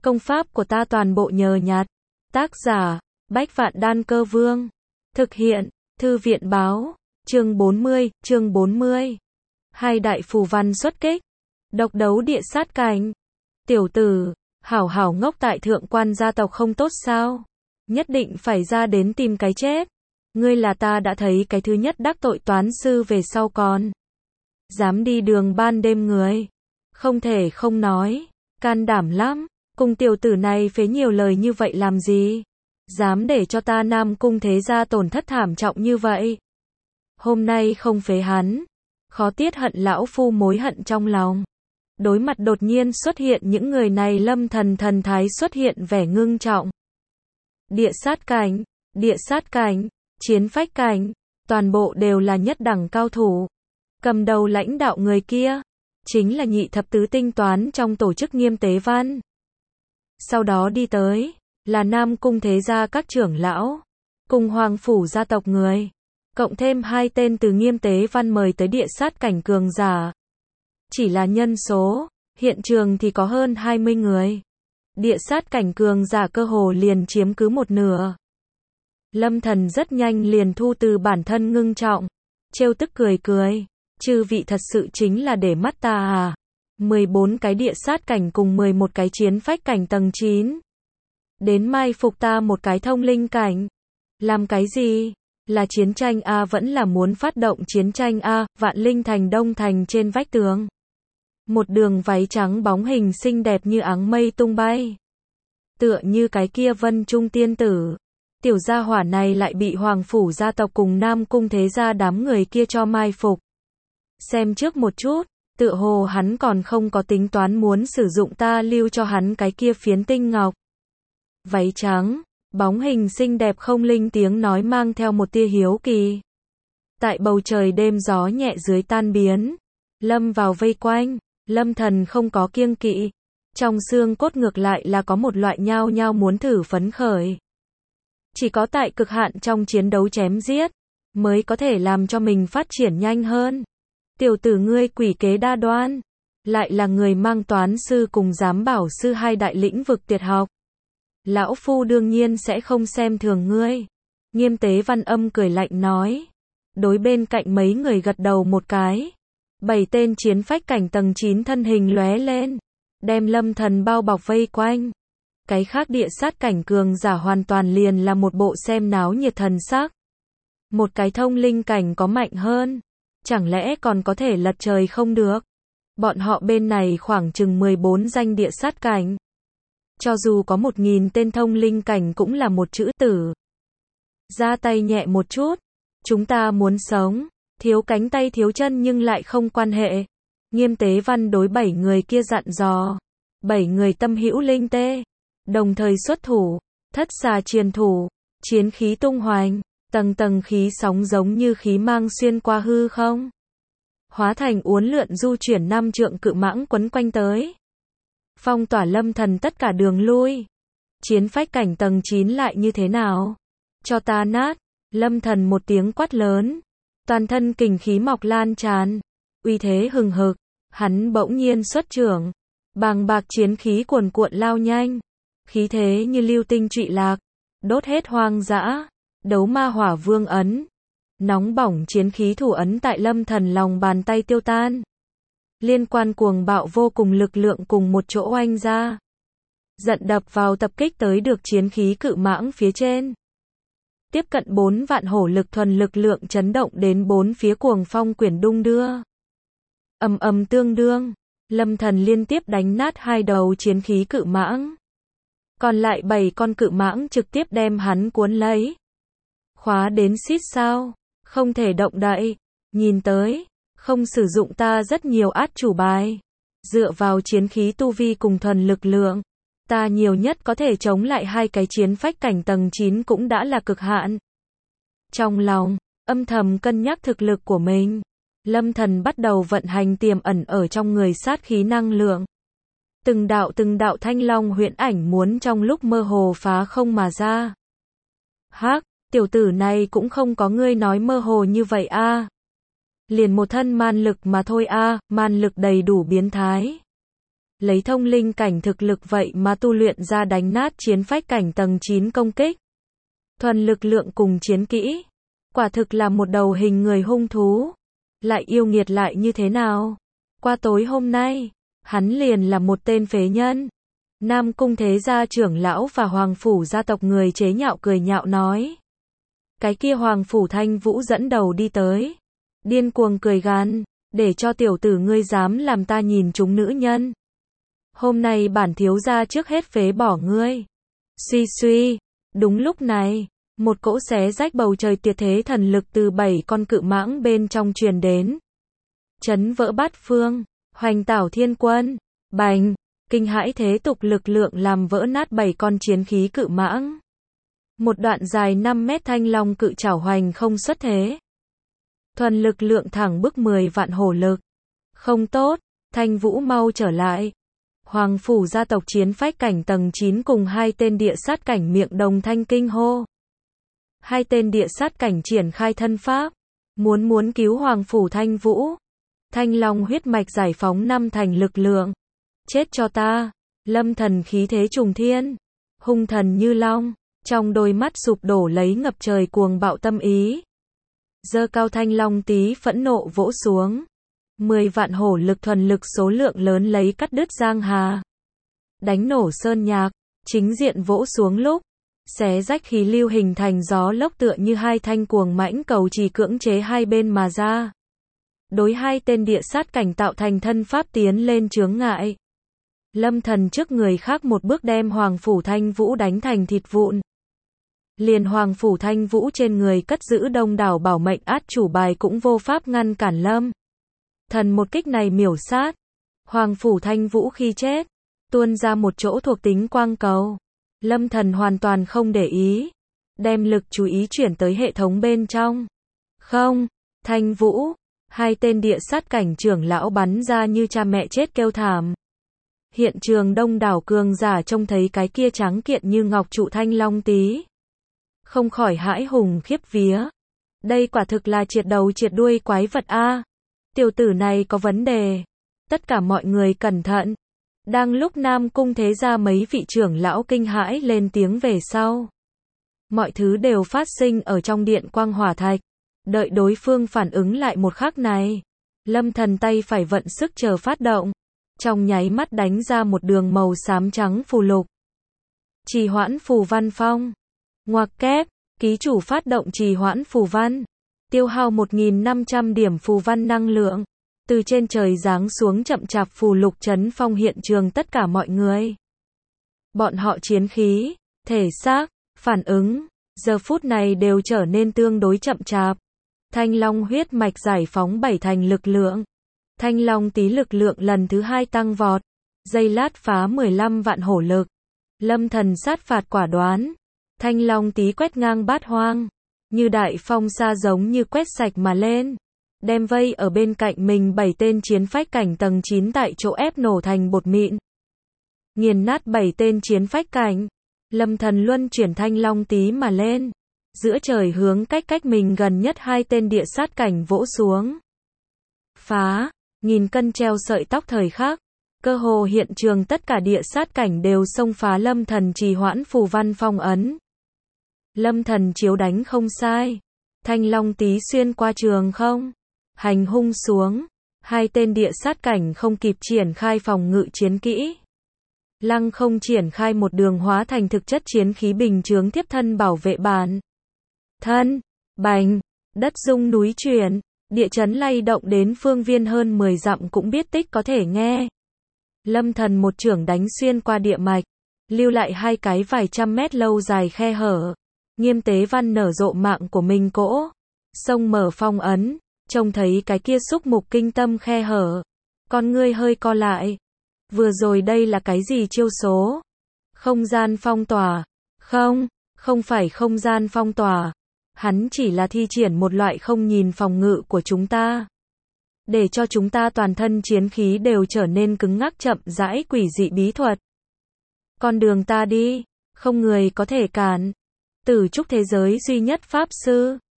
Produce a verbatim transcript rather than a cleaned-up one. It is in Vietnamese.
Công pháp của ta toàn bộ nhờ nhặt. Tác giả, Bách Vạn Đan Cơ Vương. Thực hiện, Thư viện Báo. Chương bốn mươi, chương bốn mươi. Hai đại phù văn xuất kích. Độc đấu địa sát cảnh. Tiểu tử, hảo hảo ngốc tại thượng quan gia tộc không tốt sao? Nhất định phải ra đến tìm cái chết. Ngươi là ta đã thấy cái thứ nhất đắc tội toán sư về sau còn dám đi đường ban đêm người. Không thể không nói, can đảm lắm. Cùng tiểu tử này phế nhiều lời như vậy làm gì? Dám để cho ta Nam Cung thế gia tổn thất thảm trọng như vậy. Hôm nay không phế hắn, khó tiết hận lão phu mối hận trong lòng. Đối mặt đột nhiên xuất hiện những người này, Lâm Thần thần thái xuất hiện vẻ ngưng trọng. Địa sát cảnh, địa sát cảnh, chiến phách cảnh, toàn bộ đều là nhất đẳng cao thủ. Cầm đầu lãnh đạo người kia, chính là nhị thập tứ tinh toán trong tổ chức Nghiêm Tế Văn. Sau đó đi tới, là Nam Cung thế gia các trưởng lão, cùng Hoàng phủ gia tộc người, cộng thêm hai tên từ Nghiêm Tế Văn mời tới địa sát cảnh cường giả. Chỉ là nhân số, hiện trường thì có hơn hai mươi người. Địa sát cảnh cường giả cơ hồ liền chiếm cứ một nửa. Lâm Thần rất nhanh liền thu từ bản thân ngưng trọng, trêu tức cười cười, chư vị thật sự chính là để mắt ta à? mười bốn cái địa sát cảnh cùng mười một cái chiến phách cảnh tầng chín. Đến mai phục ta một cái thông linh cảnh. Làm cái gì? Là chiến tranh a? Vẫn là muốn phát động chiến tranh a? Vạn Linh Thành Đông Thành trên vách tường, một đường váy trắng bóng hình xinh đẹp như áng mây tung bay, tựa như cái kia Vân Trung tiên tử. Tiểu gia hỏa này lại bị Hoàng phủ gia tộc cùng Nam Cung thế gia đám người kia cho mai phục. Xem trước một chút, tựa hồ hắn còn không có tính toán muốn sử dụng ta lưu cho hắn cái kia phiến tinh ngọc. Váy trắng, bóng hình xinh đẹp không linh tiếng nói mang theo một tia hiếu kỳ. Tại bầu trời đêm gió nhẹ dưới tan biến, lâm vào vây quanh. Lâm Thần không có kiêng kỵ, trong xương cốt ngược lại là có một loại nhao nhao muốn thử phấn khởi. Chỉ có tại cực hạn trong chiến đấu chém giết, mới có thể làm cho mình phát triển nhanh hơn. Tiểu tử ngươi quỷ kế đa đoan, lại là người mang toán sư cùng giám bảo sư hai đại lĩnh vực tuyệt học. Lão phu đương nhiên sẽ không xem thường ngươi. Nghiêm Tế Văn âm cười lạnh nói. Đối bên cạnh mấy người gật đầu một cái. Bảy tên chiến phách cảnh tầng chín thân hình lóe lên, đem Lâm Thần bao bọc vây quanh. Cái khác địa sát cảnh cường giả hoàn toàn liền là một bộ xem náo nhiệt thần sắc. Một cái thông linh cảnh có mạnh hơn, chẳng lẽ còn có thể lật trời không được? Bọn họ bên này khoảng chừng mười bốn danh địa sát cảnh. Cho dù có một nghìn tên thông linh cảnh cũng là một chữ tử. Ra tay nhẹ một chút, chúng ta muốn sống, thiếu cánh tay thiếu chân nhưng lại không quan hệ. Nghiêm Tế Văn đối bảy người kia dặn dò. Bảy người tâm hữu linh tê, đồng thời xuất thủ, thất xà triền thủ, chiến khí tung hoành, tầng tầng khí sóng giống như khí mang xuyên qua hư không, hóa thành uốn lượn du chuyển năm trượng cự mãng quấn quanh tới, phong tỏa Lâm Thần tất cả đường lui. Chiến phách cảnh tầng chín lại như thế nào? Cho ta nát! Lâm Thần một tiếng quát lớn, toàn thân kình khí mọc lan tràn, uy thế hừng hực, hắn bỗng nhiên xuất trưởng, bàng bạc chiến khí cuồn cuộn lao nhanh, khí thế như lưu tinh trụy lạc, đốt hết hoang dã. Đấu ma hỏa vương ấn, nóng bỏng chiến khí thủ ấn tại Lâm Thần lòng bàn tay tiêu tan. Liên quan cuồng bạo vô cùng lực lượng cùng một chỗ oanh ra, giận đập vào tập kích tới được chiến khí cự mãng phía trên. Tiếp cận bốn vạn hổ lực thuần lực lượng chấn động đến bốn phía, cuồng phong quyển đung đưa. Ầm ầm tương đương, Lâm Thần liên tiếp đánh nát hai đầu chiến khí cự mãng. Còn lại bảy con cự mãng trực tiếp đem hắn cuốn lấy. Khóa đến xít sao, không thể động đậy. Nhìn tới, không sử dụng ta rất nhiều át chủ bài. Dựa vào chiến khí tu vi cùng thuần lực lượng, ta nhiều nhất có thể chống lại hai cái chiến phách cảnh tầng chín cũng đã là cực hạn. Trong lòng, âm thầm cân nhắc thực lực của mình, Lâm Thần bắt đầu vận hành tiềm ẩn ở trong người sát khí năng lượng. Từng đạo từng đạo thanh long huyễn ảnh muốn trong lúc mơ hồ phá không mà ra. Hắc, tiểu tử này cũng không có ngươi nói mơ hồ như vậy a. Liền một thân man lực mà thôi a, man lực đầy đủ biến thái. lấy thông linh cảnh thực lực vậy mà tu luyện ra đánh nát chiến phách cảnh tầng chín công kích. Thuần lực lượng cùng chiến kỹ. Quả thực là một đầu hình người hung thú. Lại yêu nghiệt lại như thế nào? Qua tối hôm nay, hắn liền là một tên phế nhân. Nam cung thế gia trưởng lão và hoàng phủ gia tộc người chế nhạo cười nhạo nói. Cái kia hoàng phủ Thanh Vũ dẫn đầu đi tới. Điên cuồng cười gằn, để cho tiểu tử ngươi dám làm ta nhìn chúng nữ nhân. Hôm nay bản thiếu gia trước hết phế bỏ ngươi. Suy suy, đúng lúc này, một cỗ xé rách bầu trời tuyệt thế thần lực từ bảy con cự mãng bên trong truyền đến. Chấn vỡ bát phương, hoành tảo thiên quân, bành, kinh hãi thế tục lực lượng làm vỡ nát bảy con chiến khí cự mãng. Một đoạn dài năm mét thanh long cự chảo hoành không xuất thế. Thuần lực lượng thẳng bức mười vạn hổ lực. Không tốt, Thanh Vũ mau trở lại. Hoàng phủ gia tộc chiến phách cảnh tầng chín cùng hai tên địa sát cảnh miệng đồng thanh kinh hô. Hai tên địa sát cảnh triển khai thân pháp, muốn muốn cứu Hoàng phủ Thanh Vũ. Thanh long huyết mạch giải phóng năm thành lực lượng. Chết cho ta, lâm thần khí thế trùng thiên, hung thần như long, trong đôi mắt sụp đổ lấy ngập trời cuồng bạo tâm ý. Giơ cao thanh long tí phẫn nộ vỗ xuống. Mười vạn hổ lực thuần lực số lượng lớn lấy cắt đứt giang hà. Đánh nổ sơn nhạc, chính diện vỗ xuống lúc. Xé rách khí lưu hình thành gió lốc tựa như hai thanh cuồng mãnh cầu chỉ cưỡng chế hai bên mà ra. Đối hai tên địa sát cảnh tạo thành thân pháp tiến lên chướng ngại. Lâm thần trước người khác một bước đem Hoàng phủ Thanh Vũ đánh thành thịt vụn. Liền Hoàng phủ Thanh Vũ trên người cất giữ đông đảo bảo mệnh át chủ bài cũng vô pháp ngăn cản Lâm thần một kích này miểu sát. Hoàng phủ Thanh Vũ khi chết, tuôn ra một chỗ thuộc tính quang cầu. Lâm thần hoàn toàn không để ý, đem lực chú ý chuyển tới hệ thống bên trong. Không, Thanh Vũ, hai tên địa sát cảnh trưởng lão bắn ra như cha mẹ chết kêu thảm. Hiện trường đông đảo cường giả trông thấy cái kia trắng kiện như ngọc trụ thanh long tí. Không khỏi hãi hùng khiếp vía. Đây quả thực là triệt đầu triệt đuôi quái vật a. Tiểu tử này có vấn đề. Tất cả mọi người cẩn thận. Đang lúc Nam cung thế gia mấy vị trưởng lão kinh hãi lên tiếng về sau. Mọi thứ đều phát sinh ở trong điện quang hỏa thạch. Đợi đối phương phản ứng lại một khắc này. Lâm thần tay phải vận sức chờ phát động. Trong nháy mắt đánh ra một đường màu xám trắng phù lục. Trì hoãn phù văn phong. Ngoặc kép, ký chủ phát động trì hoãn phù văn. Tiêu hao một nghìn năm trăm điểm phù văn năng lượng. Từ trên trời giáng xuống chậm chạp phù lục chấn phong hiện trường tất cả mọi người. Bọn họ chiến khí, thể xác, phản ứng, giờ phút này đều trở nên tương đối chậm chạp. Thanh long huyết mạch giải phóng bảy thành lực lượng. Thanh long tí lực lượng lần thứ hai tăng vọt. Giây lát phá mười lăm vạn hổ lực. Lâm thần sát phạt quả đoán. Thanh long tí quét ngang bát hoang. Như đại phong sa giống như quét sạch mà lên. Đem vây ở bên cạnh mình bảy tên chiến phách cảnh tầng chín tại chỗ ép nổ thành bột mịn. Nghiền nát bảy tên chiến phách cảnh. Lâm thần luân chuyển thanh long tí mà lên. Giữa trời hướng cách cách mình gần nhất hai tên địa sát cảnh vỗ xuống. Phá, nghìn cân treo sợi tóc thời khắc. Cơ hồ hiện trường tất cả địa sát cảnh đều xông phá lâm thần trì hoãn phù văn phong ấn. Lâm thần chiếu đánh không sai. Thanh long tí xuyên qua trường không. Hành hung xuống. Hai tên địa sát cảnh không kịp triển khai phòng ngự chiến kỹ. Lăng không triển khai một đường hóa thành thực chất chiến khí bình chướng tiếp thân bảo vệ bản thân. Bành, đất rung núi chuyển, địa chấn lay động đến phương viên hơn mười dặm cũng biết tích có thể nghe. Lâm thần một chưởng đánh xuyên qua địa mạch, lưu lại hai cái vài trăm mét lâu dài khe hở. Nghiêm Tế Văn nở rộ mạng của mình cỗ, sông mở phong ấn, trông thấy cái kia xúc mục kinh tâm khe hở. Con ngươi hơi co lại. Vừa rồi đây là cái gì chiêu số? Không gian phong tỏa. Không, không phải không gian phong tỏa. Hắn chỉ là thi triển một loại không nhìn phòng ngự của chúng ta. Để cho chúng ta toàn thân chiến khí đều trở nên cứng ngắc chậm rãi quỷ dị bí thuật. Con đường ta đi, không người có thể cản. Tử trúc thế giới duy nhất pháp sư.